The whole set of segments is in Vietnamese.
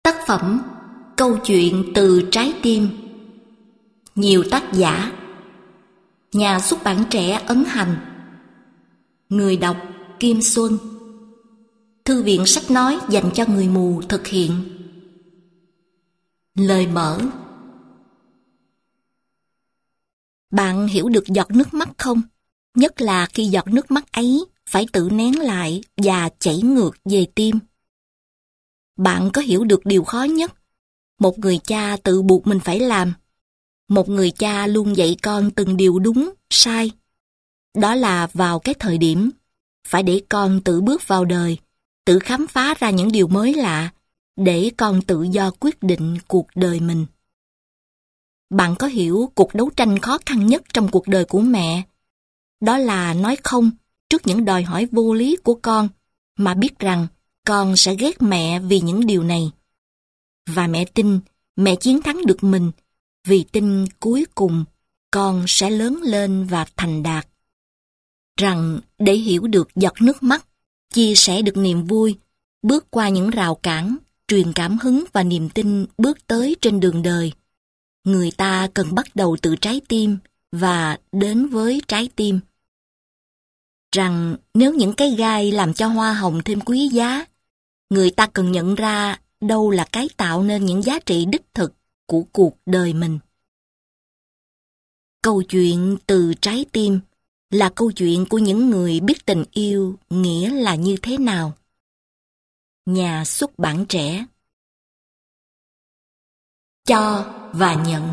Tác phẩm Câu chuyện từ trái tim. Nhiều tác giả. Nhà xuất bản trẻ Ấn Hành. Người đọc Kim Xuân. Thư viện sách nói dành cho người mù thực hiện. Lời mở. Bạn hiểu được giọt nước mắt không? Nhất là khi giọt nước mắt ấy phải tự nén lại và chảy ngược về tim. Bạn có hiểu được điều khó nhất một người cha tự buộc mình phải làm? Một người cha luôn dạy con từng điều đúng, sai. Đó là vào cái thời điểm phải để con tự bước vào đời, tự khám phá ra những điều mới lạ, để con tự do quyết định cuộc đời mình. Bạn có hiểu cuộc đấu tranh khó khăn nhất trong cuộc đời của mẹ? Đó là nói không trước những đòi hỏi vô lý của con, mà biết rằng con sẽ ghét mẹ vì những điều này. Và mẹ tin mẹ chiến thắng được mình, vì tin cuối cùng con sẽ lớn lên và thành đạt. Rằng để hiểu được giọt nước mắt, chia sẻ được niềm vui, bước qua những rào cản, truyền cảm hứng và niềm tin bước tới trên đường đời, người ta cần bắt đầu từ trái tim và đến với trái tim. Rằng nếu những cái gai làm cho hoa hồng thêm quý giá, người ta cần nhận ra đâu là cái tạo nên những giá trị đích thực của cuộc đời mình. Câu chuyện từ trái tim là câu chuyện của những người biết tình yêu nghĩa là như thế nào. Nhà xuất bản trẻ. Cho và nhận.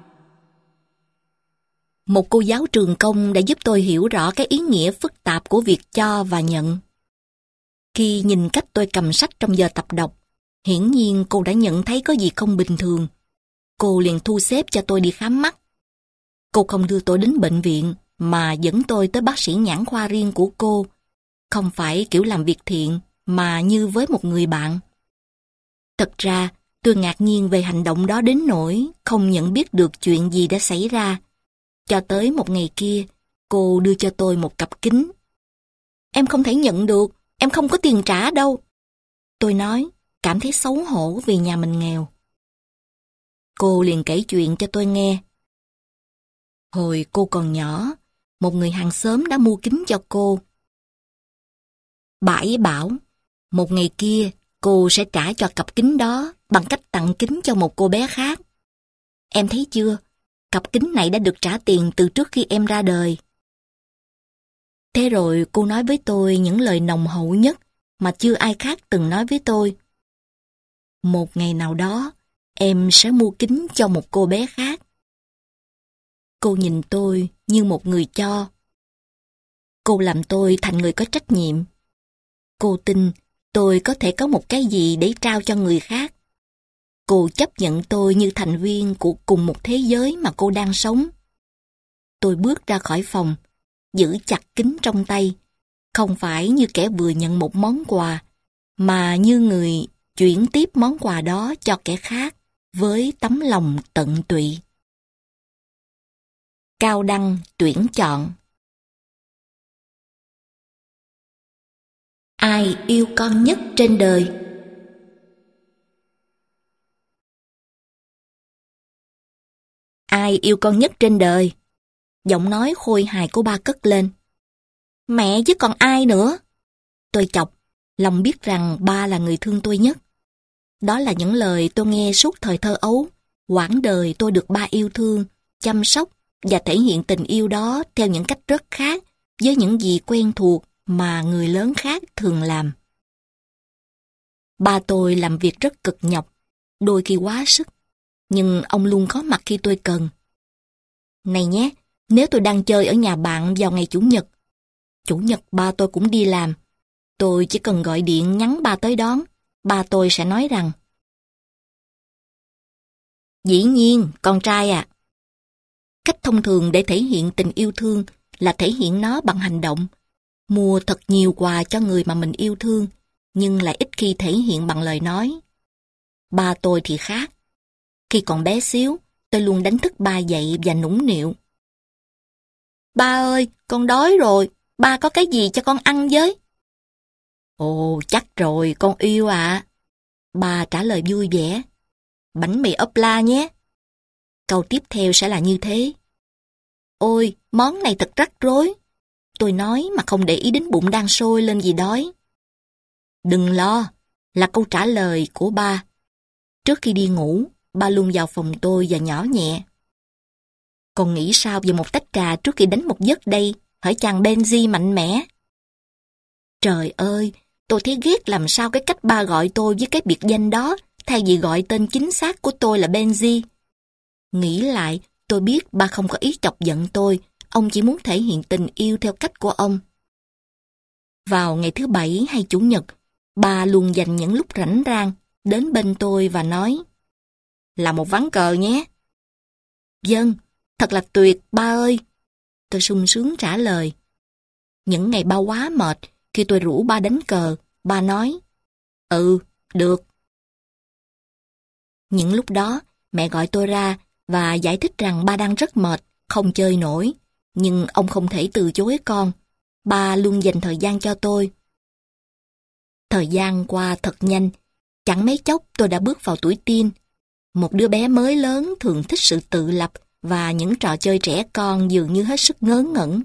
Một cô giáo trường công đã giúp tôi hiểu rõ cái ý nghĩa phức tạp của việc cho và nhận. Khi nhìn cách tôi cầm sách trong giờ tập đọc, hiển nhiên cô đã nhận thấy có gì không bình thường. Cô liền thu xếp cho tôi đi khám mắt. Cô không đưa tôi đến bệnh viện, mà dẫn tôi tới bác sĩ nhãn khoa riêng của cô. Không phải kiểu làm việc thiện, mà như với một người bạn. Thật ra, tôi ngạc nhiên về hành động đó đến nỗi không nhận biết được chuyện gì đã xảy ra. Cho tới một ngày kia, cô đưa cho tôi một cặp kính. Em không thể nhận được, em không có tiền trả đâu. Tôi nói, cảm thấy xấu hổ vì nhà mình nghèo. Cô liền kể chuyện cho tôi nghe. Hồi cô còn nhỏ, một người hàng xóm đã mua kính cho cô. Bà ấy bảo, một ngày kia cô sẽ trả cho cặp kính đó bằng cách tặng kính cho một cô bé khác. Em thấy chưa, cặp kính này đã được trả tiền từ trước khi em ra đời. Thế rồi cô nói với tôi những lời nồng hậu nhất mà chưa ai khác từng nói với tôi. Một ngày nào đó, em sẽ mua kính cho một cô bé khác. Cô nhìn tôi như một người cho. Cô làm tôi thành người có trách nhiệm. Cô tin tôi có thể có một cái gì để trao cho người khác. Cô chấp nhận tôi như thành viên của cùng một thế giới mà cô đang sống. Tôi bước ra khỏi phòng, giữ chặt kính trong tay, không phải như kẻ vừa nhận một món quà, mà như người chuyển tiếp món quà đó cho kẻ khác với tấm lòng tận tụy. Cao đăng tuyển chọn. Ai yêu con nhất trên đời? Ai yêu con nhất trên đời? Giọng nói khôi hài của ba cất lên. Mẹ chứ còn ai nữa? Tôi chọc, lòng biết rằng ba là người thương tôi nhất. Đó là những lời tôi nghe suốt thời thơ ấu. Quãng đời tôi được ba yêu thương, chăm sóc và thể hiện tình yêu đó theo những cách rất khác với những gì quen thuộc mà người lớn khác thường làm. Ba tôi làm việc rất cực nhọc, đôi khi quá sức, nhưng ông luôn có mặt khi tôi cần. Này nhé, nếu tôi đang chơi ở nhà bạn vào ngày Chủ nhật ba tôi cũng đi làm. Tôi chỉ cần gọi điện nhắn ba tới đón, ba tôi sẽ nói rằng: Dĩ nhiên, con trai à. Cách thông thường để thể hiện tình yêu thương là thể hiện nó bằng hành động. Mua thật nhiều quà cho người mà mình yêu thương, nhưng lại ít khi thể hiện bằng lời nói. Ba tôi thì khác. Khi còn bé xíu, tôi luôn đánh thức ba dậy và nũng nịu. Ba ơi, con đói rồi, ba có cái gì cho con ăn với? Ồ, chắc rồi, con yêu ạ. Bà trả lời vui vẻ. Bánh mì ốp la nhé. Câu tiếp theo sẽ là như thế. Ôi, món này thật rắc rối. Tôi nói mà không để ý đến bụng đang sôi lên vì đói. Đừng lo, là câu trả lời của ba. Trước khi đi ngủ, ba luôn vào phòng tôi và nhỏ nhẹ. Còn nghĩ sao về một tách trà trước khi đánh một giấc đây, hỡi chàng Benji mạnh mẽ? Trời ơi, tôi thấy ghét làm sao cái cách ba gọi tôi với cái biệt danh đó, thay vì gọi tên chính xác của tôi là Benji. Nghĩ lại, tôi biết ba không có ý chọc giận tôi, ông chỉ muốn thể hiện tình yêu theo cách của ông. Vào ngày thứ Bảy hay Chủ nhật, ba luôn dành những lúc rảnh rang đến bên tôi và nói: Là một ván cờ nhé. Vâng, thật là tuyệt ba ơi. Tôi sung sướng trả lời. Những ngày ba quá mệt, khi tôi rủ ba đánh cờ, ba nói: Ừ, được. Những lúc đó, mẹ gọi tôi ra và giải thích rằng ba đang rất mệt, không chơi nổi. Nhưng ông không thể từ chối con. Ba luôn dành thời gian cho tôi. Thời gian qua thật nhanh. Chẳng mấy chốc tôi đã bước vào tuổi teen. Một đứa bé mới lớn thường thích sự tự lập và những trò chơi trẻ con dường như hết sức ngớ ngẩn.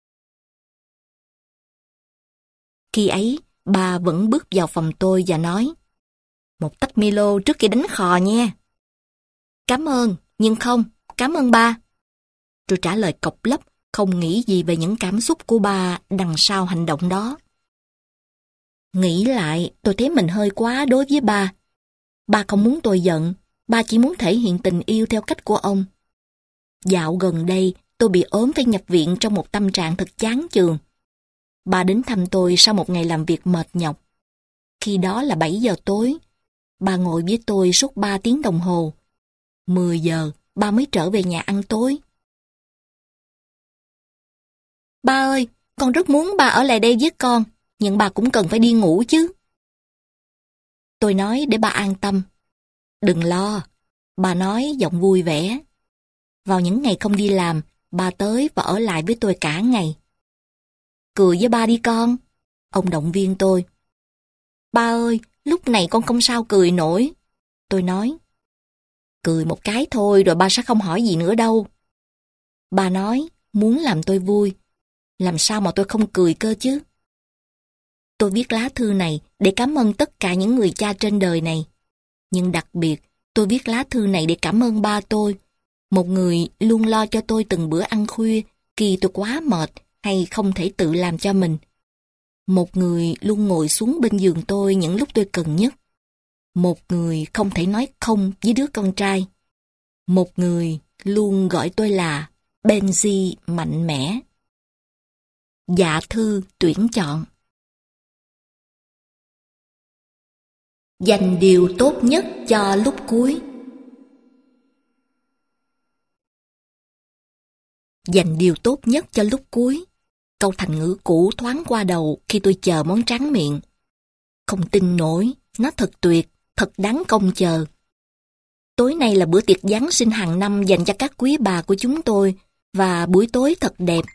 Khi ấy, ba vẫn bước vào phòng tôi và nói: Một tách Milo trước khi đánh khò nha. Cảm ơn, nhưng không, cảm ơn ba. Tôi trả lời cộc lốc, không nghĩ gì về những cảm xúc của ba đằng sau hành động đó. Nghĩ lại, tôi thấy mình hơi quá đối với ba. Ba không muốn tôi giận, ba chỉ muốn thể hiện tình yêu theo cách của ông. Dạo gần đây, tôi bị ốm phải nhập viện trong một tâm trạng thật chán chường. Ba đến thăm tôi sau một ngày làm việc mệt nhọc. Khi đó là 7 giờ tối. Ba ngồi với tôi suốt 3 tiếng đồng hồ. 10 giờ, ba mới trở về nhà ăn tối. Ba ơi, con rất muốn ba ở lại đây với con, nhưng ba cũng cần phải đi ngủ chứ. Tôi nói để ba an tâm. Đừng lo, ba nói giọng vui vẻ. Vào những ngày không đi làm, ba tới và ở lại với tôi cả ngày. Cười với ba đi con. Ông động viên tôi. Ba ơi, lúc này con không sao cười nổi. Tôi nói. Cười một cái thôi rồi ba sẽ không hỏi gì nữa đâu. Ba nói muốn làm tôi vui. Làm sao mà tôi không cười cơ chứ? Tôi viết lá thư này để cảm ơn tất cả những người cha trên đời này. Nhưng đặc biệt, tôi viết lá thư này để cảm ơn ba tôi. Một người luôn lo cho tôi từng bữa ăn khuya khi tôi quá mệt hay không thể tự làm cho mình. Một người luôn ngồi xuống bên giường tôi những lúc tôi cần nhất. Một người không thể nói không với đứa con trai. Một người luôn gọi tôi là Benji mạnh mẽ. Dạ thư tuyển chọn. Dành điều tốt nhất cho lúc cuối. Dành điều tốt nhất cho lúc cuối. Câu thành ngữ cũ thoáng qua đầu khi tôi chờ món tráng miệng. Không tin nổi, nó thật tuyệt, thật đáng trông chờ. Tối nay là bữa tiệc Giáng sinh hàng năm dành cho các quý bà của chúng tôi, và buổi tối thật đẹp.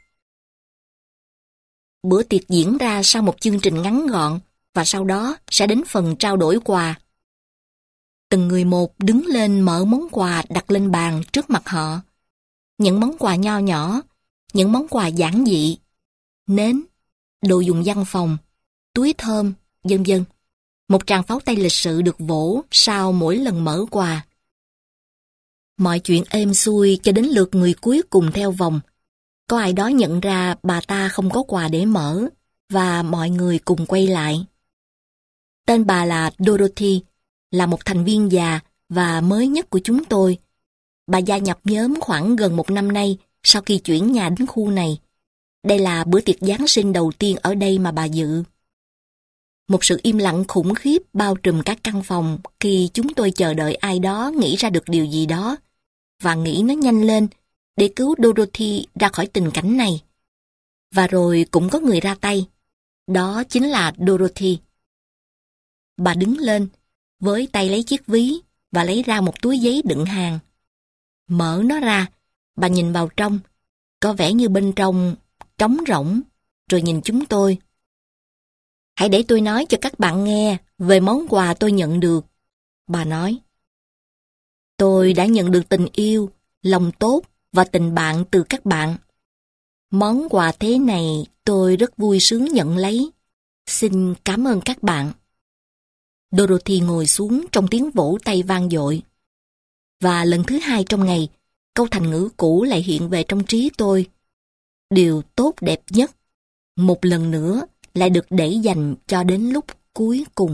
Bữa tiệc diễn ra sau một chương trình ngắn gọn, và sau đó sẽ đến phần trao đổi quà. Từng người một đứng lên mở món quà đặt lên bàn trước mặt họ. Những món quà nho nhỏ, những món quà giản dị, nến, đồ dùng văn phòng, túi thơm, vân vân. Một tràng pháo tay lịch sự được vỗ sau mỗi lần mở quà. Mọi chuyện êm xuôi cho đến lượt người cuối cùng theo vòng. Có ai đó nhận ra bà ta không có quà để mở, và mọi người cùng quay lại. Tên bà là Dorothy, là một thành viên già và mới nhất của chúng tôi. Bà gia nhập nhóm khoảng gần một năm nay sau khi chuyển nhà đến khu này. Đây là bữa tiệc Giáng sinh đầu tiên ở đây mà bà dự. Một sự im lặng khủng khiếp bao trùm các căn phòng khi chúng tôi chờ đợi ai đó nghĩ ra được điều gì đó, và nghĩ nó nhanh lên để cứu Dorothy ra khỏi tình cảnh này. Và rồi cũng có người ra tay. Đó chính là Dorothy. Bà đứng lên, với tay lấy chiếc ví và lấy ra một túi giấy đựng hàng. Mở nó ra, bà nhìn vào trong, có vẻ như bên trong trống rỗng, rồi nhìn chúng tôi. Hãy để tôi nói cho các bạn nghe về món quà tôi nhận được, bà nói. Tôi đã nhận được tình yêu, lòng tốt và tình bạn từ các bạn. Món quà thế này tôi rất vui sướng nhận lấy. Xin cảm ơn các bạn. Dorothy ngồi xuống trong tiếng vỗ tay vang dội. Và lần thứ 2 trong ngày, câu thành ngữ cũ lại hiện về trong trí tôi. Điều tốt đẹp nhất, một lần nữa, lại được để dành cho đến lúc cuối cùng.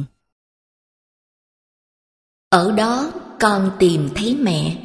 Ở đó, con tìm thấy mẹ.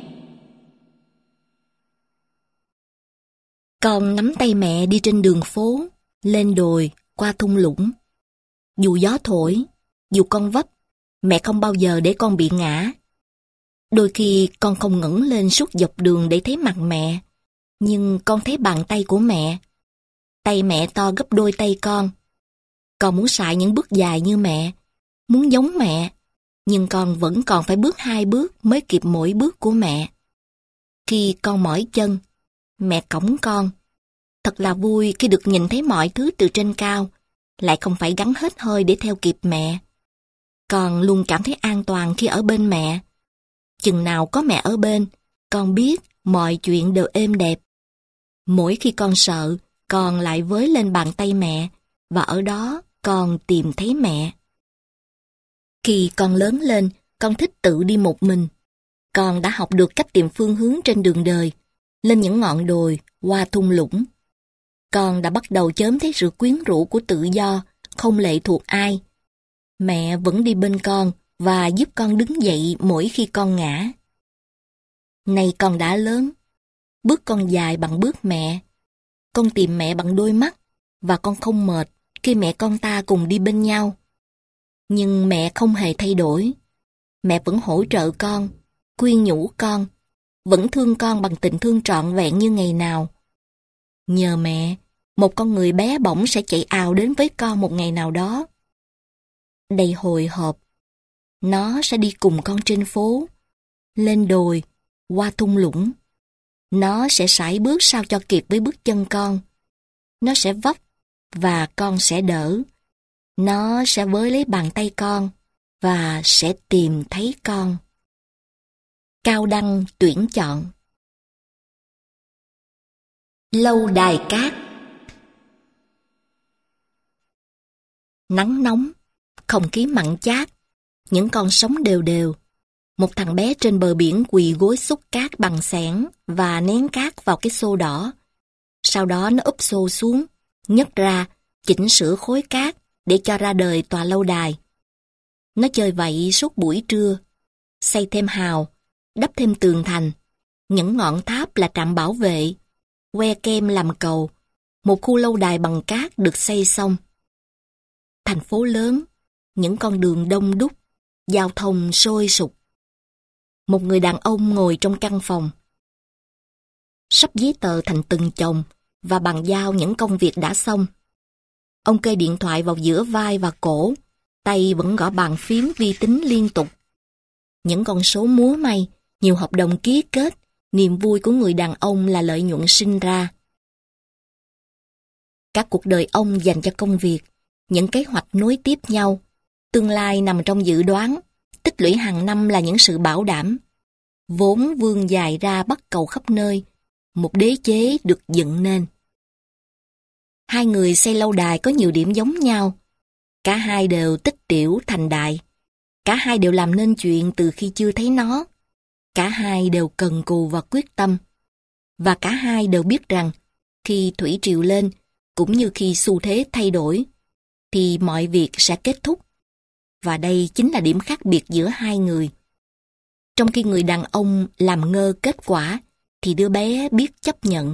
Con nắm tay mẹ đi trên đường phố, lên đồi, qua thung lũng. Dù gió thổi, dù con vấp, mẹ không bao giờ để con bị ngã. Đôi khi con không ngẩng lên suốt dọc đường để thấy mặt mẹ, nhưng con thấy bàn tay của mẹ. Tay mẹ to gấp đôi tay con. Con muốn sải những bước dài như mẹ, muốn giống mẹ, nhưng con vẫn còn phải bước 2 bước mới kịp mỗi bước của mẹ. Khi con mỏi chân, mẹ cõng con. Thật là vui khi được nhìn thấy mọi thứ từ trên cao, lại không phải gắng hết hơi để theo kịp mẹ. Con luôn cảm thấy an toàn khi ở bên mẹ. Chừng nào có mẹ ở bên, con biết mọi chuyện đều êm đẹp. Mỗi khi con sợ, con lại với lên bàn tay mẹ, và ở đó con tìm thấy mẹ. Khi con lớn lên, con thích tự đi một mình. Con đã học được cách tìm phương hướng trên đường đời, lên những ngọn đồi, qua thung lũng. Con đã bắt đầu chớm thấy sự quyến rũ của tự do, không lệ thuộc ai. Mẹ vẫn đi bên con và giúp con đứng dậy mỗi khi con ngã. Nay con đã lớn, bước con dài bằng bước mẹ. Con tìm mẹ bằng đôi mắt, và con không mệt khi mẹ con ta cùng đi bên nhau. Nhưng mẹ không hề thay đổi. Mẹ vẫn hỗ trợ con, khuyên nhủ con, vẫn thương con bằng tình thương trọn vẹn như ngày nào. Nhờ mẹ, một con người bé bỏng sẽ chạy ào đến với con một ngày nào đó. Đầy hồi hộp, nó sẽ đi cùng con trên phố, lên đồi, qua thung lũng. Nó sẽ sải bước sao cho kịp với bước chân con. Nó sẽ vấp, và con sẽ đỡ. Nó sẽ với lấy bàn tay con, và sẽ tìm thấy con. Cao Đăng tuyển chọn. Lâu đài cát. Nắng nóng, không khí mặn chát, những con sóng đều đều. Một thằng bé trên bờ biển quỳ gối xúc cát bằng xẻng và nén cát vào cái xô đỏ. Sau đó nó úp xô xuống, nhấc ra, chỉnh sửa khối cát để cho ra đời tòa lâu đài. Nó chơi vậy suốt buổi trưa, xây thêm hào, đắp thêm tường thành, những ngọn tháp là trạm bảo vệ, que kem làm cầu, một khu lâu đài bằng cát được xây xong. Thành phố lớn, những con đường đông đúc, giao thông sôi sục. Một người đàn ông ngồi trong căn phòng, sắp giấy tờ thành từng chồng và bàn giao những công việc đã xong. Ông kê điện thoại vào giữa vai và cổ, tay vẫn gõ bàn phím vi tính liên tục. Những con số múa may, nhiều hợp đồng ký kết, niềm vui của người đàn ông là lợi nhuận sinh ra. Các cuộc đời ông dành cho công việc, những kế hoạch nối tiếp nhau, tương lai nằm trong dự đoán, tích lũy hàng năm là những sự bảo đảm. Vốn vươn dài ra bắt cầu khắp nơi, một đế chế được dựng nên. Hai người xây lâu đài có nhiều điểm giống nhau. Cả hai đều tích tiểu thành đại. Cả hai đều làm nên chuyện từ khi chưa thấy nó. Cả hai đều cần cù và quyết tâm. Và cả hai đều biết rằng, khi thủy triều lên, cũng như khi xu thế thay đổi, thì mọi việc sẽ kết thúc. Và đây chính là điểm khác biệt giữa hai người. Trong khi người đàn ông làm ngơ kết quả, thì đứa bé biết chấp nhận.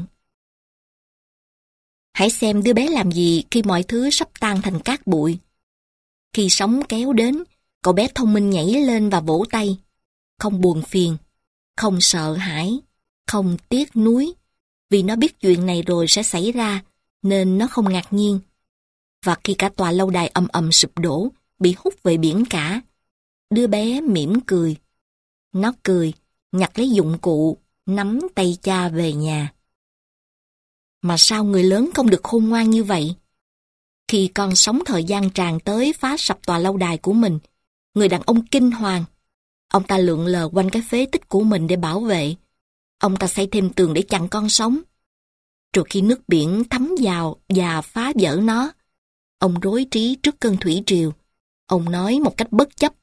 Hãy xem đứa bé làm gì khi mọi thứ sắp tan thành cát bụi. Khi sóng kéo đến, cậu bé thông minh nhảy lên và vỗ tay. Không buồn phiền, không sợ hãi, không tiếc nuối. Vì nó biết chuyện này rồi sẽ xảy ra, nên nó không ngạc nhiên. Và khi cả tòa lâu đài ầm ầm sụp đổ, bị hút về biển cả, đứa bé mỉm cười. Nó cười, nhặt lấy dụng cụ, nắm tay cha về nhà. Mà sao người lớn không được khôn ngoan như vậy? Khi con sóng thời gian tràn tới phá sập tòa lâu đài của mình, người đàn ông kinh hoàng. Ông ta lượn lờ quanh cái phế tích của mình để bảo vệ. Ông ta xây thêm tường để chặn con sóng. Rồi khi nước biển thấm vào và phá vỡ nó, ông rối trí trước cơn thủy triều. Ông nói một cách bất chấp: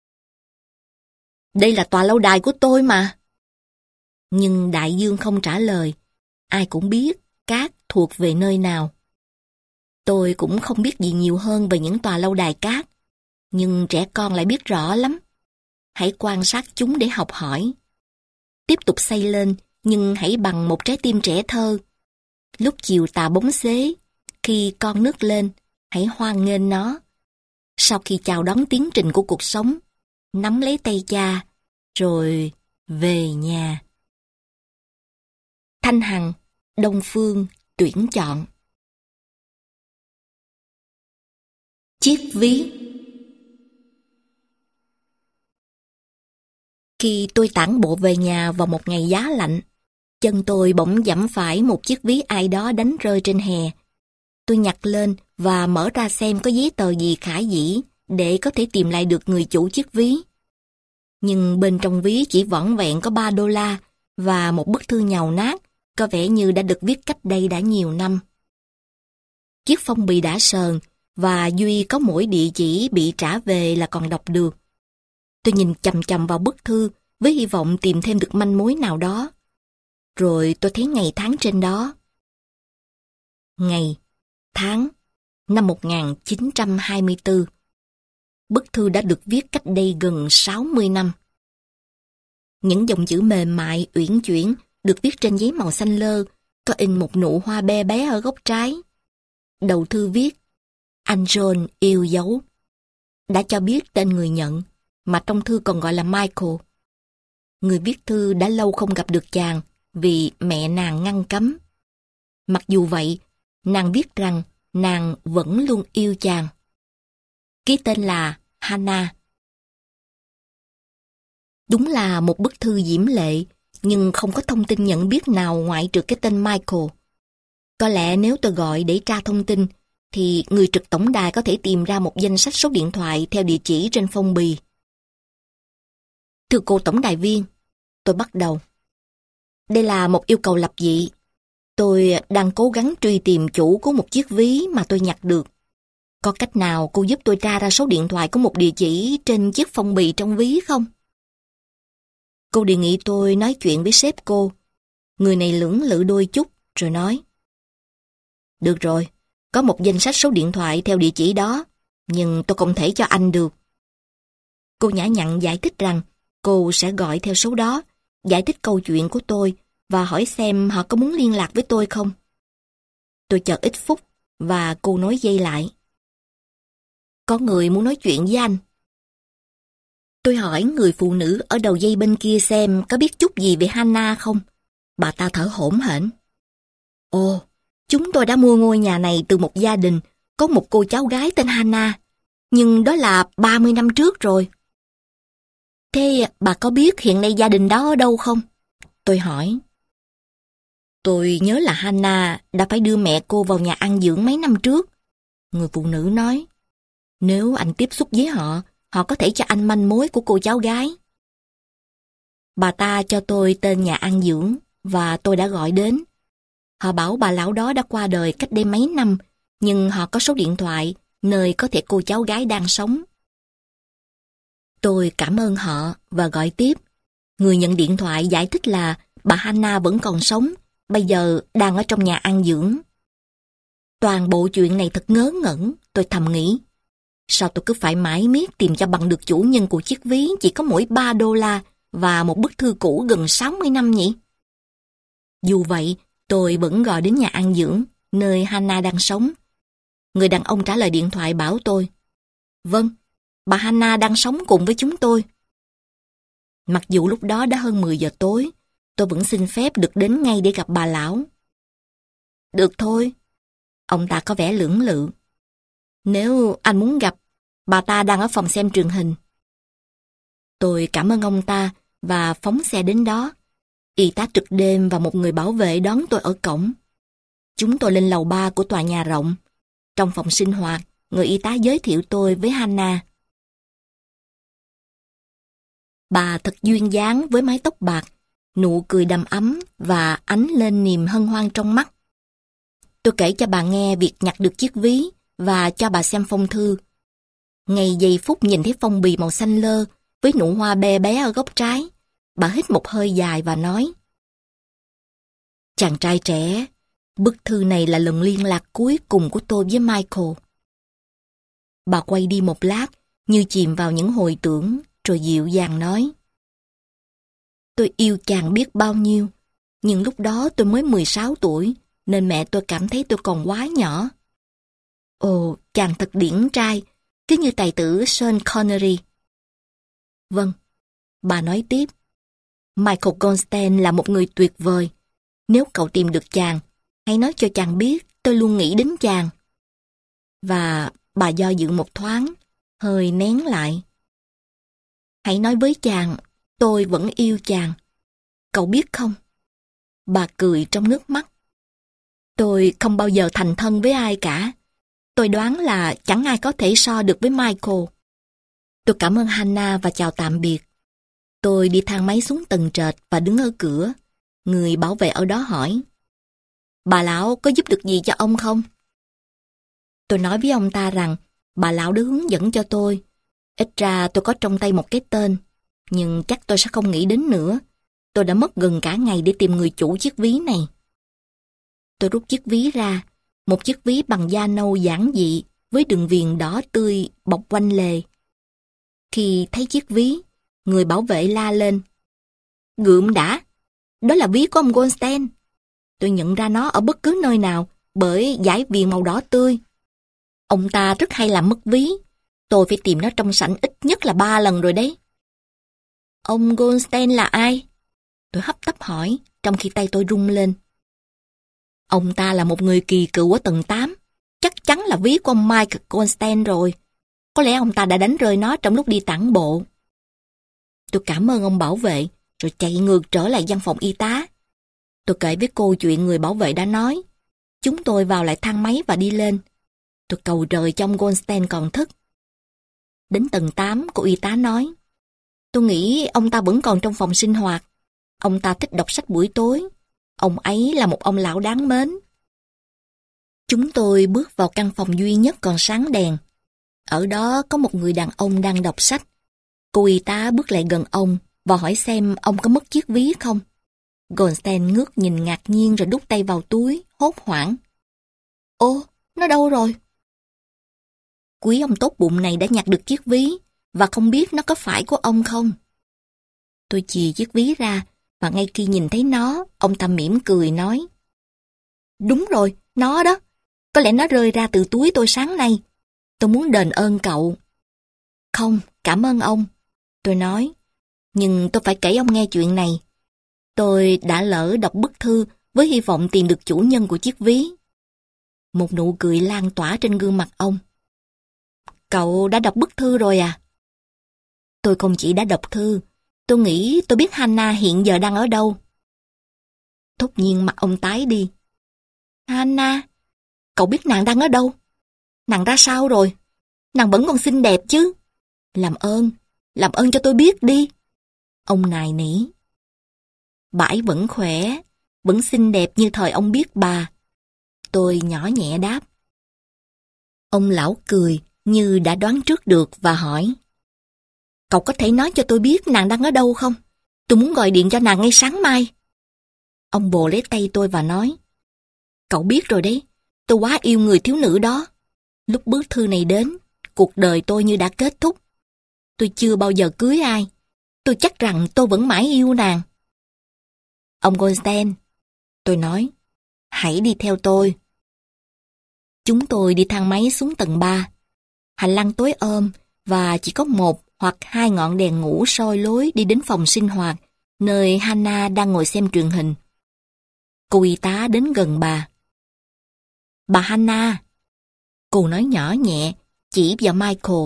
"Đây là tòa lâu đài của tôi mà." Nhưng đại dương không trả lời. Ai cũng biết cát thuộc về nơi nào. Tôi cũng không biết gì nhiều hơn về những tòa lâu đài cát, nhưng trẻ con lại biết rõ lắm. Hãy quan sát chúng để học hỏi. Tiếp tục xây lên, nhưng hãy bằng một trái tim trẻ thơ. Lúc chiều tà bóng xế, khi con nước lên, hãy hoan nghênh nó. Sau khi chào đón tiến trình của cuộc sống, nắm lấy tay cha, rồi về nhà. Thanh Hằng, Đông Phương, tuyển chọn. Chiếc ví. Khi tôi tản bộ về nhà vào một ngày giá lạnh, chân tôi bỗng giẫm phải một chiếc ví ai đó đánh rơi trên hè. Tôi nhặt lên và mở ra xem có giấy tờ gì khả dĩ để có thể tìm lại được người chủ chiếc ví. Nhưng bên trong ví chỉ vỏn vẹn có $3 và một bức thư nhàu nát, có vẻ như đã được viết cách đây đã nhiều năm. Chiếc phong bì đã sờn và duy có mỗi địa chỉ bị trả về là còn đọc được. Tôi nhìn chằm chằm vào bức thư với hy vọng tìm thêm được manh mối nào đó. Rồi tôi thấy ngày tháng trên đó. Ngày, tháng, năm 1924. Bức thư đã được viết cách đây gần 60 năm. Những dòng chữ mềm mại, uyển chuyển được viết trên giấy màu xanh lơ, có in một nụ hoa be bé ở góc trái. Đầu thư viết: "Anh John yêu dấu." Đã cho biết tên người nhận, mà trong thư còn gọi là Michael. Người viết thư đã lâu không gặp được chàng vì mẹ nàng ngăn cấm. Mặc dù vậy, nàng viết rằng nàng vẫn luôn yêu chàng. Ký tên là Hannah. Đúng là một bức thư diễm lệ, nhưng không có thông tin nhận biết nào ngoại trừ cái tên Michael. Có lẽ nếu tôi gọi để tra thông tin, thì người trực tổng đài có thể tìm ra một danh sách số điện thoại theo địa chỉ trên phong bì. "Thưa cô tổng đài viên," tôi bắt đầu. "Đây là một yêu cầu lập dị. Tôi đang cố gắng truy tìm chủ của một chiếc ví mà tôi nhặt được. Có cách nào cô giúp tôi tra ra số điện thoại của một địa chỉ trên chiếc phong bì trong ví không?" Cô đề nghị tôi nói chuyện với sếp cô. Người này lưỡng lự đôi chút, rồi nói: "Được rồi, có một danh sách số điện thoại theo địa chỉ đó, nhưng tôi không thể cho anh được." Cô nhã nhặn giải thích rằng cô sẽ gọi theo số đó, giải thích câu chuyện của tôi và hỏi xem họ có muốn liên lạc với tôi không. Tôi chờ ít phút và cô nói dây lại: "Có người muốn nói chuyện với anh." Tôi hỏi người phụ nữ ở đầu dây bên kia xem có biết chút gì về Hannah không. Bà ta thở hổn hển: "Ồ, chúng tôi đã mua ngôi nhà này từ một gia đình có một cô cháu gái tên Hannah, nhưng đó là 30 năm trước rồi." "Thế bà có biết hiện nay gia đình đó ở đâu không?" Tôi hỏi. "Tôi nhớ là Hannah đã phải đưa mẹ cô vào nhà ăn dưỡng mấy năm trước." Người phụ nữ nói. "Nếu anh tiếp xúc với họ, họ có thể cho anh manh mối của cô cháu gái." Bà ta cho tôi tên nhà ăn dưỡng và tôi đã gọi đến. Họ bảo bà lão đó đã qua đời cách đây mấy năm, nhưng họ có số điện thoại nơi có thể cô cháu gái đang sống. Tôi cảm ơn họ và gọi tiếp. Người nhận điện thoại giải thích là bà Hannah vẫn còn sống, bây giờ đang ở trong nhà ăn dưỡng. Toàn bộ chuyện này thật ngớ ngẩn, tôi thầm nghĩ. Sao tôi cứ phải mãi miết tìm cho bằng được chủ nhân của chiếc ví chỉ có mỗi $3 và một bức thư cũ gần 60 năm nhỉ? Dù vậy, tôi vẫn gọi đến nhà ăn dưỡng, nơi Hannah đang sống. Người đàn ông trả lời điện thoại bảo tôi: "Vâng, bà Hannah đang sống cùng với chúng tôi." Mặc dù lúc đó đã hơn 10 giờ tối, tôi vẫn xin phép được đến ngay để gặp bà lão. "Được thôi." Ông ta có vẻ lưỡng lự. "Nếu anh muốn gặp, bà ta đang ở phòng xem truyền hình." Tôi cảm ơn ông ta và phóng xe đến đó. Y tá trực đêm và một người bảo vệ đón tôi ở cổng. Chúng tôi lên lầu 3 của tòa nhà rộng. Trong phòng sinh hoạt, người y tá giới thiệu tôi với Hannah. Bà thật duyên dáng với mái tóc bạc, nụ cười đầm ấm và ánh lên niềm hân hoan trong mắt. Tôi kể cho bà nghe việc nhặt được chiếc ví và cho bà xem phong thư. Ngay giây phút nhìn thấy phong bì màu xanh lơ với nụ hoa bé bé ở góc trái, bà hít một hơi dài và nói: "Chàng trai trẻ, bức thư này là lần liên lạc cuối cùng của tôi với Michael." Bà quay đi một lát, như chìm vào những hồi tưởng, rồi dịu dàng nói: "Tôi yêu chàng biết bao nhiêu, nhưng lúc đó tôi mới 16 tuổi, nên mẹ tôi cảm thấy tôi còn quá nhỏ. Ồ, chàng thật điển trai, cứ như tài tử Sean Connery." "Vâng," bà nói tiếp, "Michael Goldstein là một người tuyệt vời. Nếu cậu tìm được chàng, hãy nói cho chàng biết tôi luôn nghĩ đến chàng." Và bà do dự một thoáng, hơi nén lại. "Hãy nói với chàng, tôi vẫn yêu chàng. Cậu biết không?" Bà cười trong nước mắt. "Tôi không bao giờ thành thân với ai cả. Tôi đoán là chẳng ai có thể so được với Michael." Tôi cảm ơn Hannah và chào tạm biệt. Tôi đi thang máy xuống tầng trệt và đứng ở cửa. Người bảo vệ ở đó hỏi: "Bà lão có giúp được gì cho ông không?" Tôi nói với ông ta rằng bà lão đã hướng dẫn cho tôi. Ít ra tôi có trong tay một cái tên, nhưng chắc tôi sẽ không nghĩ đến nữa. Tôi đã mất gần cả ngày để tìm người chủ chiếc ví này. Tôi rút chiếc ví ra, một chiếc ví bằng da nâu giản dị với đường viền đỏ tươi bọc quanh lề. Khi thấy chiếc ví, người bảo vệ la lên: "Gượm đã! Đó là ví của ông Goldstein. Tôi nhận ra nó ở bất cứ nơi nào bởi dải viền màu đỏ tươi. Ông ta rất hay làm mất ví. Tôi phải tìm nó trong sảnh ít nhất là 3 lần rồi đấy." "Ông Goldstein là ai?" Tôi hấp tấp hỏi, trong khi tay tôi rung lên. "Ông ta là một người kỳ cựu ở tầng 8. Chắc chắn là ví của ông Mike Goldstein rồi. Có lẽ ông ta đã đánh rơi nó trong lúc đi tản bộ." Tôi cảm ơn ông bảo vệ, rồi chạy ngược trở lại văn phòng y tá. Tôi kể với cô chuyện người bảo vệ đã nói. Chúng tôi vào lại thang máy và đi lên. Tôi cầu trời cho ông Goldstein còn thức. Đến tầng 8, cô y tá nói: "Tôi nghĩ ông ta vẫn còn trong phòng sinh hoạt. Ông ta thích đọc sách buổi tối. Ông ấy là một ông lão đáng mến." Chúng tôi bước vào căn phòng duy nhất còn sáng đèn. Ở đó có một người đàn ông đang đọc sách. Cô y tá bước lại gần ông và hỏi xem ông có mất chiếc ví không. Goldstein ngước nhìn ngạc nhiên rồi đút tay vào túi, hốt hoảng. "Ô, nó đâu rồi?" Quý ông tốt bụng này đã nhặt được chiếc ví và không biết nó có phải của ông không. Tôi chìa chiếc ví ra và ngay khi nhìn thấy nó, ông ta mỉm cười nói: "Đúng rồi, nó đó. Có lẽ nó rơi ra từ túi tôi sáng nay. Tôi muốn đền ơn cậu." "Không, cảm ơn ông," tôi nói. "Nhưng tôi phải kể ông nghe chuyện này. Tôi đã lỡ đọc bức thư với hy vọng tìm được chủ nhân của chiếc ví." Một nụ cười lan tỏa trên gương mặt ông. "Cậu đã đọc bức thư rồi à?" "Tôi không chỉ đã đọc thư, tôi nghĩ tôi biết Hannah hiện giờ đang ở đâu." Thốt nhiên mặt ông tái đi. "Hannah? Cậu biết nàng đang ở đâu? Nàng ra sao rồi? Nàng vẫn còn xinh đẹp chứ? Làm ơn cho tôi biết đi." Ông nài nỉ. "Bà ấy vẫn khỏe, vẫn xinh đẹp như thời ông biết bà." Tôi nhỏ nhẹ đáp. Ông lão cười như đã đoán trước được và hỏi: "Cậu có thể nói cho tôi biết nàng đang ở đâu không? Tôi muốn gọi điện cho nàng ngay sáng mai." Ông bồ lấy tay tôi và nói: "Cậu biết rồi đấy, tôi quá yêu người thiếu nữ đó. Lúc bức thư này đến, cuộc đời tôi như đã kết thúc. Tôi chưa bao giờ cưới ai. Tôi chắc rằng tôi vẫn mãi yêu nàng." "Ông Goldstein," tôi nói, "hãy đi theo tôi." Chúng tôi đi thang máy xuống tầng 3. Hành lang tối om và chỉ có 1 hoặc 2 ngọn đèn ngủ soi lối đi đến phòng sinh hoạt, nơi Hannah đang ngồi xem truyền hình. Cô y tá đến gần bà. "Bà Hannah," cô nói nhỏ nhẹ, chỉ vào Michael.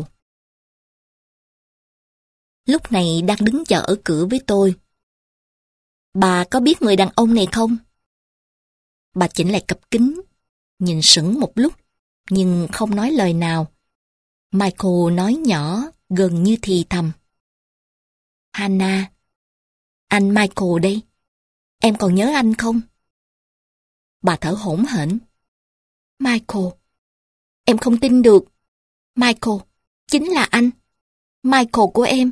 Lúc này đang đứng chờ ở cửa với tôi. "Bà có biết người đàn ông này không?" Bà chỉnh lại cặp kính, nhìn sững một lúc, nhưng không nói lời nào. Michael nói nhỏ, gần như thì thầm. Hannah. Anh Michael đây. Em còn nhớ anh không? Bà thở hổn hển. Michael. Em không tin được. Michael, chính là anh. Michael của em.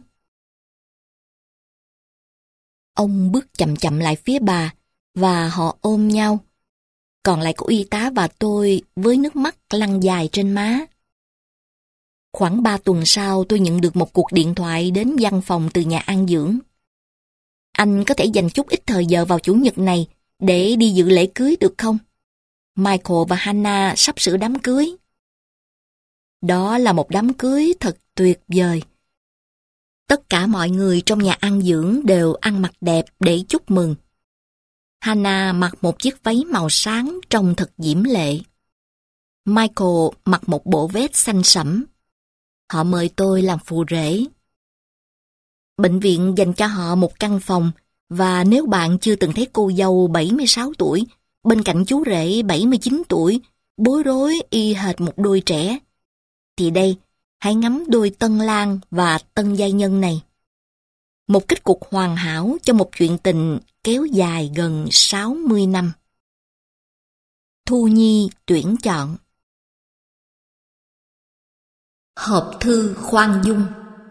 Ông bước chậm chậm lại phía bà và họ ôm nhau. Còn lại có y tá và tôi với nước mắt lăn dài trên má. Khoảng 3 tuần sau tôi nhận được một cuộc điện thoại đến văn phòng từ nhà an dưỡng. Anh có thể dành chút ít thời giờ vào chủ nhật này để đi dự lễ cưới được không? Michael và Hannah sắp sửa đám cưới. Đó là một đám cưới thật tuyệt vời. Tất cả mọi người trong nhà an dưỡng đều ăn mặc đẹp để chúc mừng. Hannah mặc một chiếc váy màu sáng trông thật diễm lệ. Michael mặc một bộ vest xanh sẫm. Họ mời tôi làm phù rể. Bệnh viện dành cho họ một căn phòng và nếu bạn chưa từng thấy cô dâu 76 tuổi bên cạnh chú rể 79 tuổi bối rối y hệt một đôi trẻ, thì đây, hãy ngắm đôi tân lang và tân giai nhân này. Một kết cục hoàn hảo cho một chuyện tình kéo dài gần 60 năm. Thu Nhi tuyển chọn. Hộp thư khoan dung.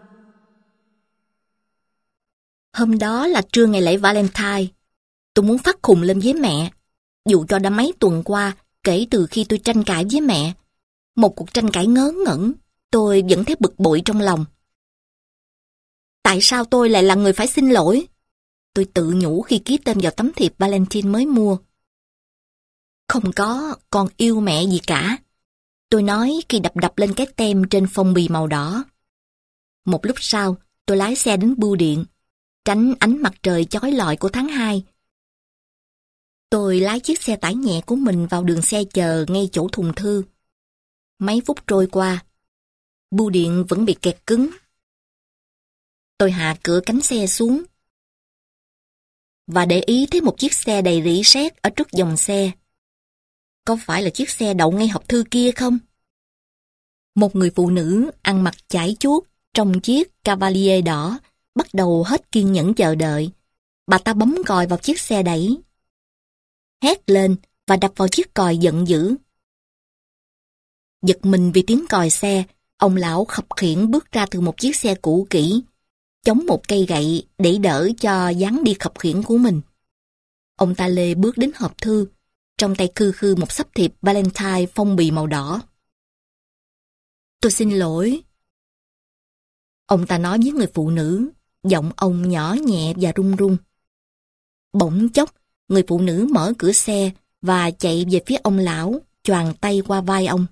Hôm đó là trưa ngày lễ Valentine. Tôi muốn phát khùng lên với mẹ. Dù cho đã mấy tuần qua kể từ khi tôi tranh cãi với mẹ. Một cuộc tranh cãi ngớ ngẩn, tôi vẫn thấy bực bội trong lòng. Tại sao tôi lại là người phải xin lỗi? Tôi tự nhủ khi ký tên vào tấm thiệp Valentine mới mua. Không có, con yêu mẹ gì cả. Tôi nói khi đập đập lên cái tem trên phong bì màu đỏ. Một lúc sau, tôi lái xe đến bưu điện, tránh ánh mặt trời chói lọi của tháng 2. Tôi lái chiếc xe tải nhẹ của mình vào đường xe chờ ngay chỗ thùng thư. Mấy phút trôi qua, bưu điện vẫn bị kẹt cứng. Tôi hạ cửa cánh xe xuống và để ý thấy một chiếc xe đầy rỉ sét ở trước dòng xe. Có phải là chiếc xe đậu ngay hộp thư kia không? Một người phụ nữ ăn mặc chải chuốt trong chiếc Cavalier đỏ bắt đầu hết kiên nhẫn chờ đợi. Bà ta bấm còi vào chiếc xe đẩy, hét lên và đập vào chiếc còi giận dữ. Giật mình vì tiếng còi xe, ông lão khập khiễng bước ra từ một chiếc xe cũ kỹ, chống một cây gậy để đỡ cho dáng đi khập khiễng của mình. Ông ta lê bước đến hộp thư, trong tay khư khư một xấp thiệp Valentine phong bì màu đỏ. Tôi xin lỗi. Ông ta nói với người phụ nữ, giọng ông nhỏ nhẹ và run run. Bỗng chốc, người phụ nữ mở cửa xe và chạy về phía ông lão, choàng tay qua vai ông.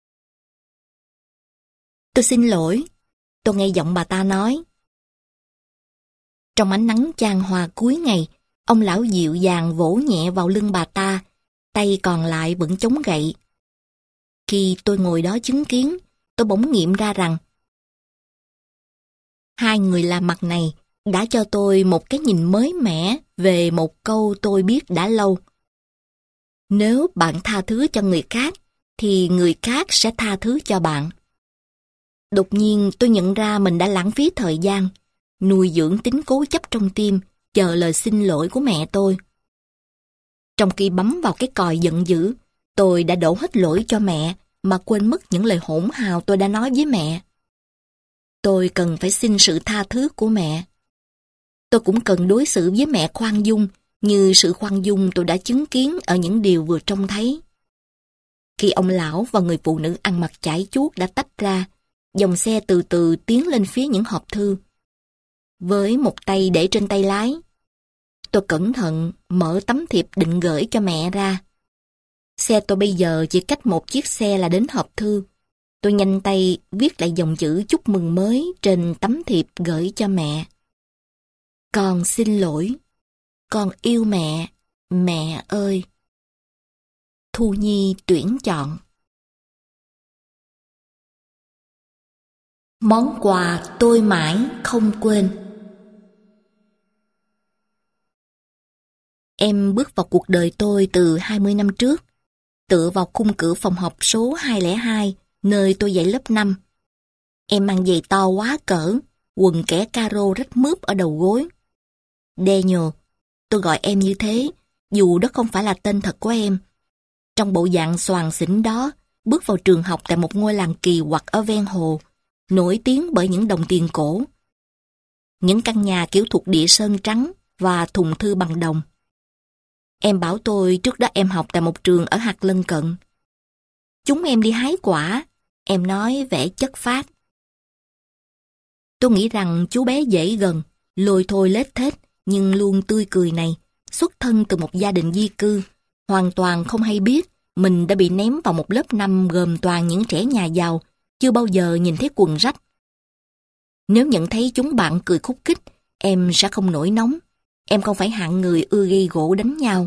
Tôi xin lỗi, tôi nghe giọng bà ta nói. Trong ánh nắng chan hòa cuối ngày, ông lão dịu dàng vỗ nhẹ vào lưng bà ta, tay còn lại vẫn chống gậy. Khi tôi ngồi đó chứng kiến, tôi bỗng nghiệm ra rằng hai người lạ mặt này đã cho tôi một cái nhìn mới mẻ về một câu tôi biết đã lâu. Nếu bạn tha thứ cho người khác, thì người khác sẽ tha thứ cho bạn. Đột nhiên tôi nhận ra mình đã lãng phí thời gian, nuôi dưỡng tính cố chấp trong tim, chờ lời xin lỗi của mẹ tôi. Trong khi bấm vào cái còi giận dữ, tôi đã đổ hết lỗi cho mẹ mà quên mất những lời hỗn hào tôi đã nói với mẹ. Tôi cần phải xin sự tha thứ của mẹ. Tôi cũng cần đối xử với mẹ khoan dung như sự khoan dung tôi đã chứng kiến ở những điều vừa trông thấy. Khi ông lão và người phụ nữ ăn mặc chải chuốt đã tách ra, dòng xe từ từ tiến lên phía những hộp thư. Với một tay để trên tay lái, tôi cẩn thận mở tấm thiệp định gửi cho mẹ ra. Xe tôi bây giờ chỉ cách một chiếc xe là đến hộp thư. Tôi nhanh tay viết lại dòng chữ chúc mừng mới trên tấm thiệp gửi cho mẹ. Con xin lỗi. Con yêu mẹ. Mẹ ơi. Thu Nhi tuyển chọn. Món quà tôi mãi không quên. Em bước vào cuộc đời tôi từ 20 năm trước, tựa vào khung cửa phòng học số 202, nơi tôi dạy lớp 5. Em mang giày to quá cỡ, quần kẻ caro rách mướp ở đầu gối. Daniel, tôi gọi em như thế, dù đó không phải là tên thật của em. Trong bộ dạng xoàng xỉnh đó, bước vào trường học tại một ngôi làng kỳ quặc ở ven hồ, nổi tiếng bởi những đồng tiền cổ. Những căn nhà kiểu thuộc địa sơn trắng và thùng thư bằng đồng. Em bảo tôi trước đó em học tại một trường ở hạt lân cận. Chúng em đi hái quả, em nói vẻ chất phác. Tôi nghĩ rằng chú bé dễ gần, lôi thôi lết thết, nhưng luôn tươi cười này, xuất thân từ một gia đình di cư, hoàn toàn không hay biết mình đã bị ném vào một lớp 5 gồm toàn những trẻ nhà giàu, chưa bao giờ nhìn thấy quần rách. Nếu nhận thấy chúng bạn cười khúc khích, em sẽ không nổi nóng. Em không phải hạng người ưa gây gổ đánh nhau.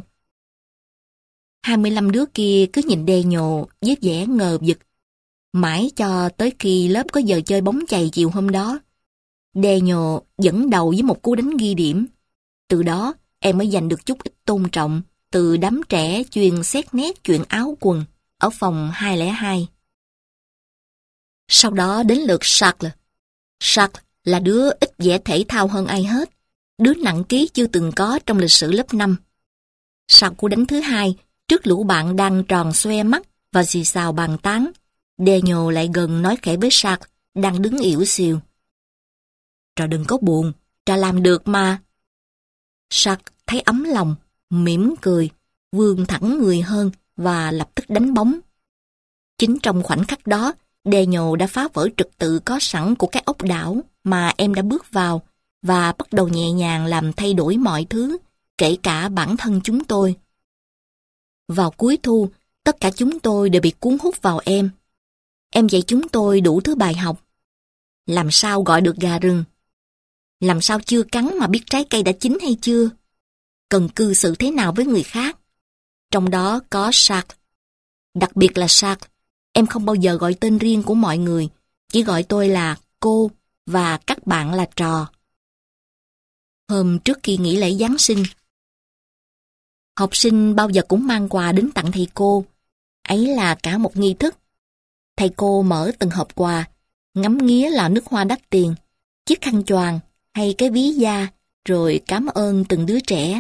25 đứa kia cứ nhìn Daniel với vẻ ngờ vực. Mãi cho tới khi lớp có giờ chơi bóng chày chiều hôm đó, Daniel dẫn đầu với một cú đánh ghi điểm. Từ đó, em mới giành được chút ít tôn trọng từ đám trẻ chuyên xét nét chuyện áo quần ở phòng 202. Sau đó đến lượt Charles. Charles là đứa ít vẽ thể thao hơn ai hết, đứa nặng ký chưa từng có trong lịch sử lớp 5. Sau cú đánh thứ hai, trước lũ bạn đang tròn xoe mắt và xì xào bàn tán, Daniel lại gần nói khẽ với Charles, đang đứng ỉu xìu. Trò đừng có buồn, trò làm được mà. Charles thấy ấm lòng, mỉm cười, vươn thẳng người hơn và lập tức đánh bóng. Chính trong khoảnh khắc đó, Daniel đã phá vỡ trật tự có sẵn của cái ốc đảo mà em đã bước vào và bắt đầu nhẹ nhàng làm thay đổi mọi thứ, kể cả bản thân chúng tôi. Vào cuối thu, tất cả chúng tôi đều bị cuốn hút vào em. Em dạy chúng tôi đủ thứ bài học. Làm sao gọi được gà rừng? Làm sao chưa cắn mà biết trái cây đã chín hay chưa? Cần cư xử thế nào với người khác? Trong đó có Charles. Đặc biệt là Charles, em không bao giờ gọi tên riêng của mọi người, chỉ gọi tôi là cô và các bạn là trò. Hôm trước khi nghỉ lễ Giáng sinh, học sinh bao giờ cũng mang quà đến tặng thầy cô. Ấy là cả một nghi thức. Thầy cô mở từng hộp quà, ngắm nghía lọ nước hoa đắt tiền, chiếc khăn choàng hay cái ví da, rồi cảm ơn từng đứa trẻ.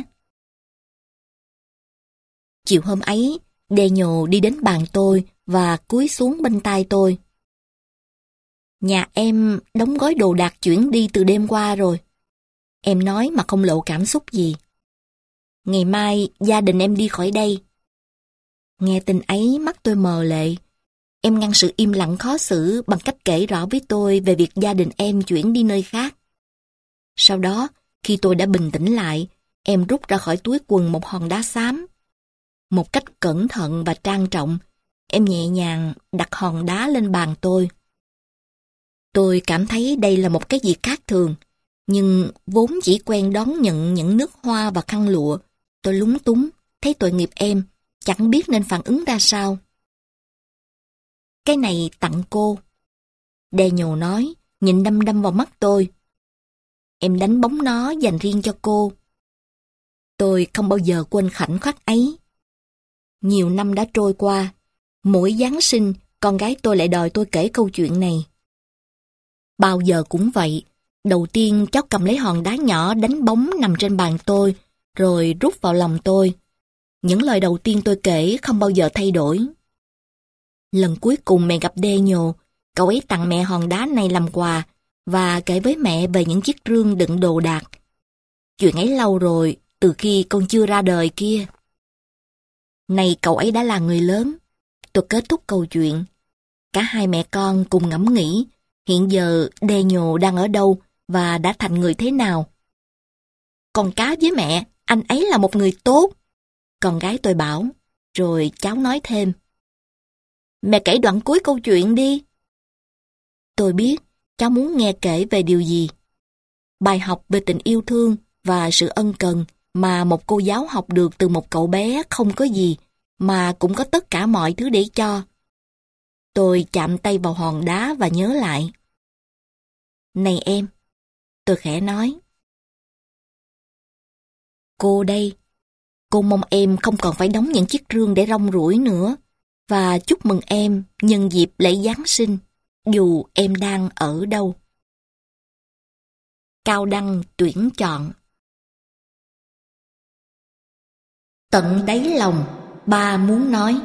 Chiều hôm ấy, Daniel đi đến bàn tôi và cúi xuống bên tai tôi. Nhà em đóng gói đồ đạc chuyển đi từ đêm qua rồi. Em nói mà không lộ cảm xúc gì. Ngày mai gia đình em đi khỏi đây. Nghe tin ấy mắt tôi mờ lệ. Em ngăn sự im lặng khó xử bằng cách kể rõ với tôi về việc gia đình em chuyển đi nơi khác. Sau đó, khi tôi đã bình tĩnh lại, em rút ra khỏi túi quần một hòn đá xám. Một cách cẩn thận và trang trọng, em nhẹ nhàng đặt hòn đá lên bàn tôi. Tôi cảm thấy đây là một cái gì khác thường, nhưng vốn chỉ quen đón nhận những nước hoa và khăn lụa, tôi lúng túng, thấy tội nghiệp em, chẳng biết nên phản ứng ra sao. Cái này tặng cô. Daniel nói, nhìn đăm đăm vào mắt tôi. Em đánh bóng nó dành riêng cho cô. Tôi không bao giờ quên khoảnh khắc ấy. Nhiều năm đã trôi qua, mỗi Giáng sinh, con gái tôi lại đòi tôi kể câu chuyện này. Bao giờ cũng vậy, đầu tiên cháu cầm lấy hòn đá nhỏ đánh bóng nằm trên bàn tôi, rồi rút vào lòng tôi. Những lời đầu tiên tôi kể không bao giờ thay đổi. Lần cuối cùng mẹ gặp Daniel, cậu ấy tặng mẹ hòn đá này làm quà và kể với mẹ về những chiếc rương đựng đồ đạc. Chuyện ấy lâu rồi, từ khi con chưa ra đời kia. Này cậu ấy đã là người lớn. Tôi kết thúc câu chuyện. Cả hai mẹ con cùng ngẫm nghĩ hiện giờ Daniel đang ở đâu và đã thành người thế nào. Con cá với mẹ, anh ấy là một người tốt. Con gái tôi bảo, rồi cháu nói thêm. Mẹ kể đoạn cuối câu chuyện đi. Tôi biết cháu muốn nghe kể về điều gì. Bài học về tình yêu thương và sự ân cần mà một cô giáo học được từ một cậu bé không có gì, mà cũng có tất cả mọi thứ để cho. Tôi chạm tay vào hòn đá và nhớ lại. Này em, tôi khẽ nói. Cô đây, cô mong em không còn phải đóng những chiếc rương để rong ruổi nữa, và chúc mừng em nhân dịp lễ Giáng sinh, dù em đang ở đâu. Cao đăng tuyển chọn. Tận đáy lòng, ba muốn nói.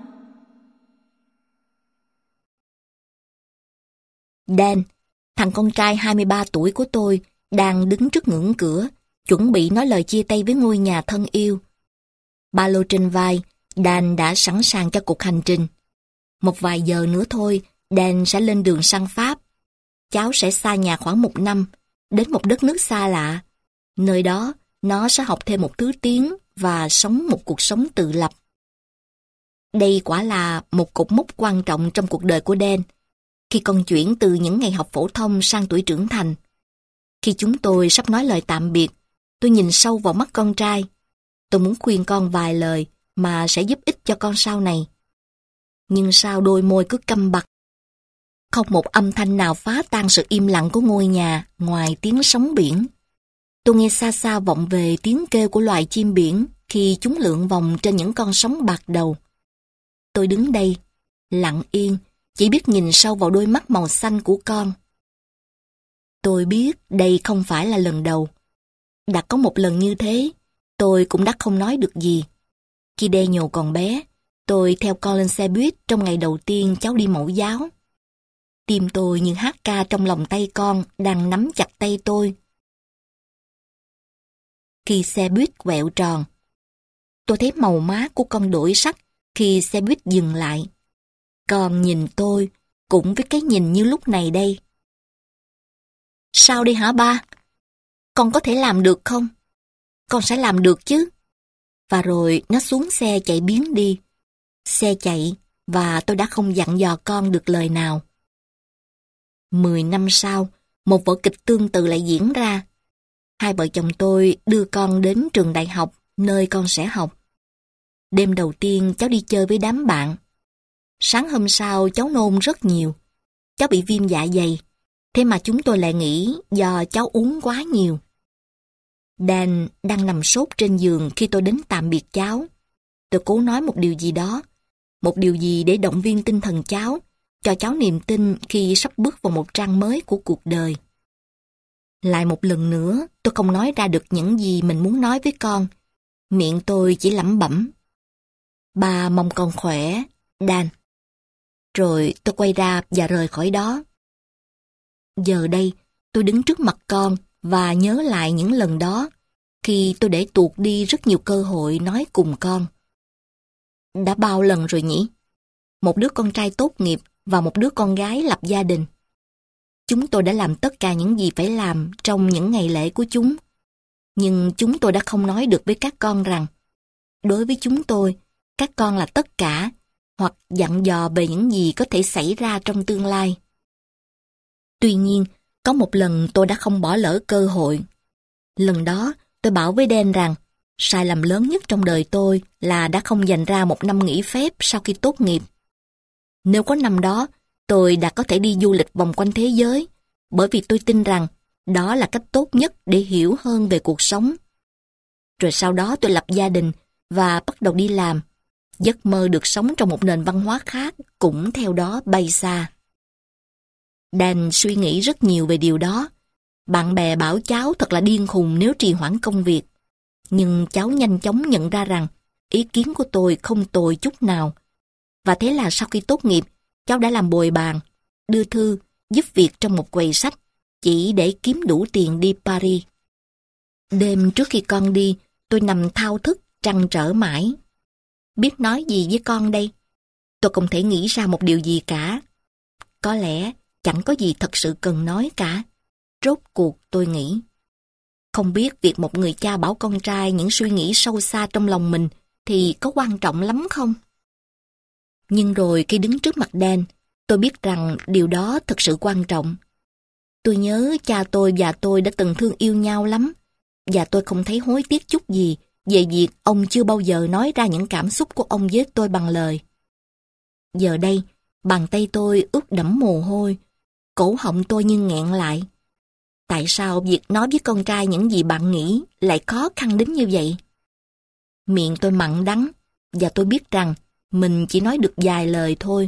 Dan, thằng con trai 23 tuổi của tôi, đang đứng trước ngưỡng cửa, chuẩn bị nói lời chia tay với ngôi nhà thân yêu. Ba lô trên vai, Dan đã sẵn sàng cho cuộc hành trình. Một vài giờ nữa thôi, Dan sẽ lên đường sang Pháp. Cháu sẽ xa nhà khoảng 1 năm, đến một đất nước xa lạ. Nơi đó, nó sẽ học thêm một thứ tiếng và sống một cuộc sống tự lập. Đây quả là một cột mốc quan trọng trong cuộc đời của Dan, khi con chuyển từ những ngày học phổ thông sang tuổi trưởng thành. Khi chúng tôi sắp nói lời tạm biệt, tôi nhìn sâu vào mắt con trai. Tôi muốn khuyên con vài lời mà sẽ giúp ích cho con sau này. Nhưng sao đôi môi cứ câm bặt? Không một âm thanh nào phá tan sự im lặng của ngôi nhà ngoài tiếng sóng biển. Tôi nghe xa xa vọng về tiếng kêu của loài chim biển khi chúng lượn vòng trên những con sóng bạc đầu. Tôi đứng đây, lặng yên, chỉ biết nhìn sâu vào đôi mắt màu xanh của con. Tôi biết đây không phải là lần đầu. Đã có một lần như thế, tôi cũng đã không nói được gì. Khi Daniel còn bé, tôi theo con lên xe buýt trong ngày đầu tiên cháu đi mẫu giáo. Tim tôi như hát ca trong lòng tay con đang nắm chặt tay tôi. Khi xe buýt quẹo tròn, tôi thấy màu má của con đổi sắc khi xe buýt dừng lại. Con nhìn tôi cũng với cái nhìn như lúc này đây. Sao đi hả ba? Con có thể làm được không? Con sẽ làm được chứ. Và rồi nó xuống xe chạy biến đi. Xe chạy và tôi đã không dặn dò con được lời nào. 10 năm sau, một vở kịch tương tự lại diễn ra. Hai vợ chồng tôi đưa con đến trường đại học nơi con sẽ học. Đêm đầu tiên cháu đi chơi với đám bạn. Sáng hôm sau cháu nôn rất nhiều. Cháu bị viêm dạ dày. Thế mà chúng tôi lại nghĩ do cháu uống quá nhiều. Dan đang nằm sốt trên giường khi tôi đến tạm biệt cháu. Tôi cố nói một điều gì đó. Một điều gì để động viên tinh thần cháu, cho cháu niềm tin khi sắp bước vào một trang mới của cuộc đời. Lại một lần nữa, tôi không nói ra được những gì mình muốn nói với con. Miệng tôi chỉ lẩm bẩm. Ba mong con khỏe, Dan. Rồi tôi quay ra và rời khỏi đó. Giờ đây, tôi đứng trước mặt con và nhớ lại những lần đó, khi tôi để tuột đi rất nhiều cơ hội nói cùng con. Đã bao lần rồi nhỉ? Một đứa con trai tốt nghiệp và một đứa con gái lập gia đình. Chúng tôi đã làm tất cả những gì phải làm trong những ngày lễ của chúng. Nhưng chúng tôi đã không nói được với các con rằng, đối với chúng tôi, các con là tất cả, hoặc dặn dò về những gì có thể xảy ra trong tương lai. Tuy nhiên, có một lần tôi đã không bỏ lỡ cơ hội. Lần đó, tôi bảo với Dan rằng, sai lầm lớn nhất trong đời tôi là đã không dành ra một năm nghỉ phép sau khi tốt nghiệp. Nếu có năm đó, tôi đã có thể đi du lịch vòng quanh thế giới, bởi vì tôi tin rằng đó là cách tốt nhất để hiểu hơn về cuộc sống. Rồi sau đó tôi lập gia đình và bắt đầu đi làm. Giấc mơ được sống trong một nền văn hóa khác cũng theo đó bay xa. Dan suy nghĩ rất nhiều về điều đó. Bạn bè bảo cháu thật là điên khùng nếu trì hoãn công việc. Nhưng cháu nhanh chóng nhận ra rằng ý kiến của tôi không tồi chút nào. Và thế là sau khi tốt nghiệp, cháu đã làm bồi bàn, đưa thư, giúp việc trong một quầy sách, chỉ để kiếm đủ tiền đi Paris. Đêm trước khi con đi, tôi nằm thao thức, trăn trở mãi. Biết nói gì với con đây? Tôi không thể nghĩ ra một điều gì cả. Có lẽ chẳng có gì thật sự cần nói cả. Rốt cuộc tôi nghĩ. Không biết việc một người cha bảo con trai những suy nghĩ sâu xa trong lòng mình thì có quan trọng lắm không? Nhưng rồi khi đứng trước mặt Dan, tôi biết rằng điều đó thật sự quan trọng. Tôi nhớ cha tôi và tôi đã từng thương yêu nhau lắm, và tôi không thấy hối tiếc chút gì về việc ông chưa bao giờ nói ra những cảm xúc của ông với tôi bằng lời. Giờ đây, bàn tay tôi ướt đẫm mồ hôi, cổ họng tôi như nghẹn lại. Tại sao việc nói với con trai những gì bạn nghĩ lại khó khăn đến như vậy? Miệng tôi mặn đắng, và tôi biết rằng mình chỉ nói được vài lời thôi.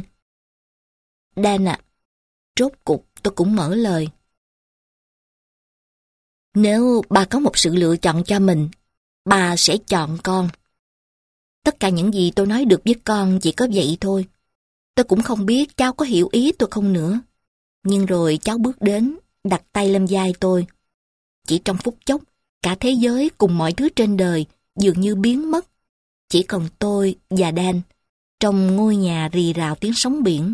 Dan ạ, rốt cuộc tôi cũng mở lời. Nếu bà có một sự lựa chọn cho mình, bà sẽ chọn con. Tất cả những gì tôi nói được với con chỉ có vậy thôi. Tôi cũng không biết cháu có hiểu ý tôi không nữa. Nhưng rồi cháu bước đến, đặt tay lên vai tôi. Chỉ trong phút chốc, cả thế giới cùng mọi thứ trên đời dường như biến mất. Chỉ còn tôi và Dan, trong ngôi nhà rì rào tiếng sóng biển.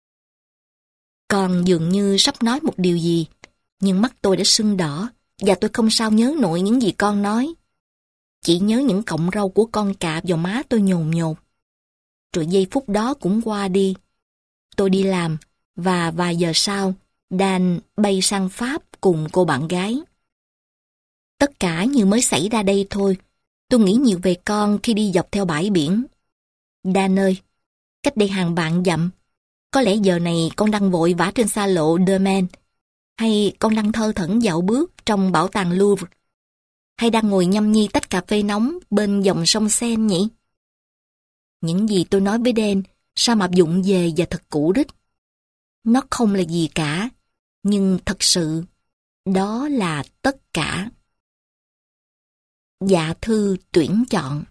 Con dường như sắp nói một điều gì, nhưng mắt tôi đã sưng đỏ, và tôi không sao nhớ nổi những gì con nói. Chỉ nhớ những cọng râu của con cạp vào má tôi nhồn nhột. Rồi giây phút đó cũng qua đi. Tôi đi làm, và vài giờ sau, Dan bay sang Pháp cùng cô bạn gái. Tất cả như mới xảy ra đây thôi. Tôi nghĩ nhiều về con khi đi dọc theo bãi biển. Dan ơi, cách đây hàng vạn dặm, có lẽ giờ này con đang vội vã trên xa lộ De Man, hay con đang thơ thẩn dạo bước trong bảo tàng Louvre, hay đang ngồi nhâm nhi tách cà phê nóng bên dòng sông Seine nhỉ? Những gì tôi nói với Dan sao mà vụng về và thật cũ rích. Nó không là gì cả, nhưng thật sự, đó là tất cả. Dạ thư tuyển chọn.